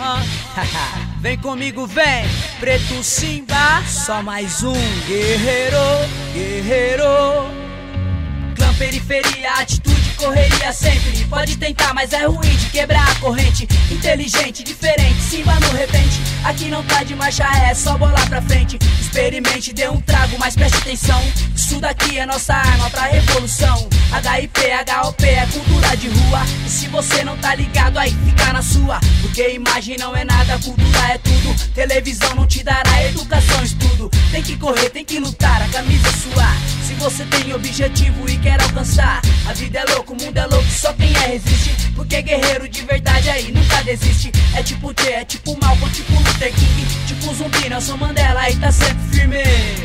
Vem comigo, vem, Preto Simba, só mais um guerreiro, guerreiro. Clã periferia, atitude, correria sempre. Pode tentar, mas é ruim de quebrar a corrente. Inteligente, diferente, Simba no repente. Aqui não tá de marcha ré, é só bolar pra frente. Experimente, dê um trago, mas preste atenção. Isso daqui é nossa arma pra revolução. HIP, HOP é cultura de rua. E se você não tá ligado, aí fica na sua. Porque imagem não é nada, cultura é tudo. Televisão não te dará educação, estudo. Tem que correr, tem que lutar, a camisa é sua. Se você tem objetivo e quer alcançar, a vida é louca, o mundo é louco, só quem é resiste. Porque guerreiro de verdade aí nunca desiste. É tipo T, é tipo Malcolm, tipo Luther King, tipo zumbi, Nelson Mandela aí tá sempre firme.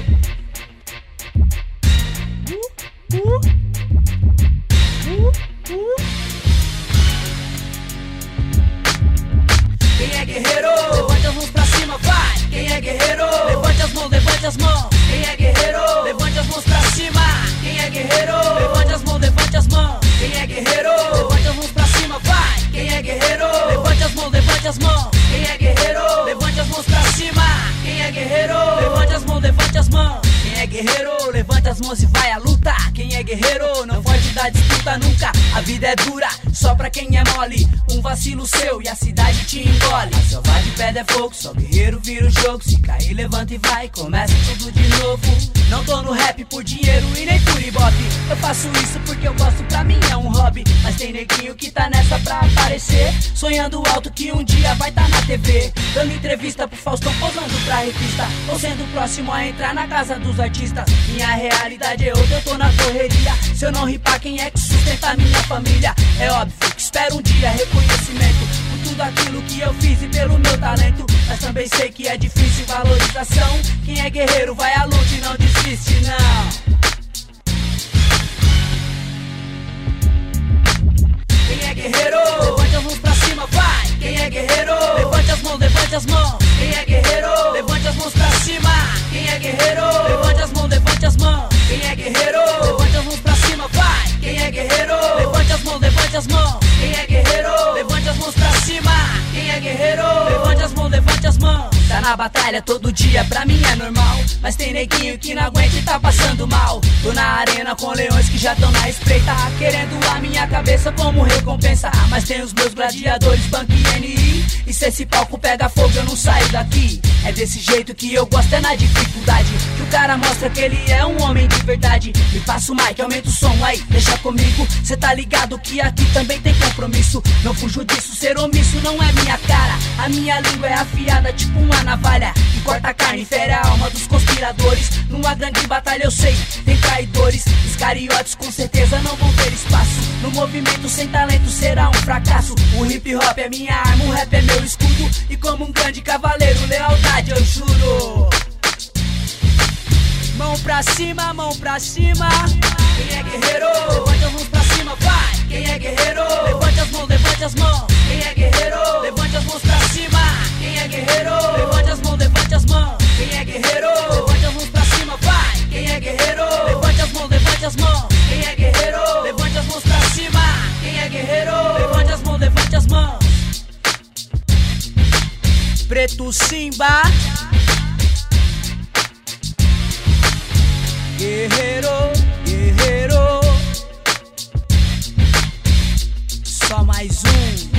Quem é guerreiro? Levante as mãos pra cima, vai! Quem é guerreiro? Levante as mãos, levante as mãos. Quem é guerreiro? Levante as mãos pra cima. Quem é guerreiro? Levante as mãos, levante as mãos. Quem é guerreiro? Levante as mãos pra cima, vai! Quem é guerreiro? Levante as mãos, levante as mãos. Quem é guerreiro? Levante as mãos pra cima. Quem é guerreiro? Levante as mãos, levante as mãos. Quem é guerreiro? Levanta as mãos e vai à luta. Quem é guerreiro? Não foge da disputa nunca. A vida é dura, só pra quem é mole. Um vacilo seu e a cidade te engole. A selva de pedra é fogo, só guerreiro vira o jogo. Se cair, levanta e vai, começa tudo de novo. Não tô no rap por dinheiro e nem por ibope. Eu faço isso porque eu gosto, pra mim é um hobby. Mas tem neguinho que tá nessa pra aparecer, sonhando alto que um dia vai tá na TV, dando entrevista pro Faustão, posando pra revista, ou sendo o próximo a entrar na casa dos artistas. Minha realidade é outra, eu tô na correria. Se eu não ripar, quem é que sustenta a minha família? É óbvio que espero um dia reconhecimento por tudo aquilo que eu fiz e pelo meu talento. Mas também sei que é difícil valorização. Quem é guerreiro vai à luta e não desiste, não. Quem é guerreiro? Levante as mãos pra cima, vai! Quem é guerreiro? Levante as mãos, levante as mãos. Quem é guerreiro? Levante as mãos pra cima. Quem é guerreiro? Levante as mãos, levante as mãos. Quem é guerreiro? Levante as mãos pra cima, vai! Quem é guerreiro? Levante as mãos, levante as mãos. Quem é guerreiro? Levante as mãos pra cima. Quem é guerreiro? Levante as mãos, levante as mãos. Tá na batalha todo dia, pra mim é normal. Mas tem neguinho que não aguenta e tá passando mal. Tô na arena com leões que já tão na espreita, querendo a minha cabeça como recompensa. Mas tem os meus gladiadores, Bank e NI. E se esse palco pega fogo eu não saio daqui. É desse jeito que eu gosto, é na dificuldade que o cara mostra que ele é um homem de verdade. Me passa o mic, aumenta o som aí, deixa comigo. Cê tá ligado que aqui também tem compromisso. Não fujo disso, ser omisso não é minha cara. A minha língua é afiada tipo uma navalha que corta a carne, fere a alma dos conspiradores. Numa grande batalha eu sei, tem traidores. Os cariotes com certeza não vão ter espaço. No movimento sem talento será um fracasso. O hip hop é minha arma, o rap é meu escudo. E como um grande cavaleiro, lealdade eu juro. Mão pra cima, mão pra cima. Quem é guerreiro? Levante as mãos pra cima, vai! Quem é guerreiro? Levante as mãos, levante as mãos. Quem é guerreiro? Levante as mãos pra cima. Quem é guerreiro? Levante as mãos, levante as mãos. Quem é guerreiro? Levante as mãos pra cima, vai! Quem é guerreiro? Levante as mãos, levante as mãos. Quem é guerreiro? Levante as mãos pra cima. Quem é guerreiro? Levante as mãos, levante as mãos. Preto Simba, guerreiro, guerreiro, só mais um.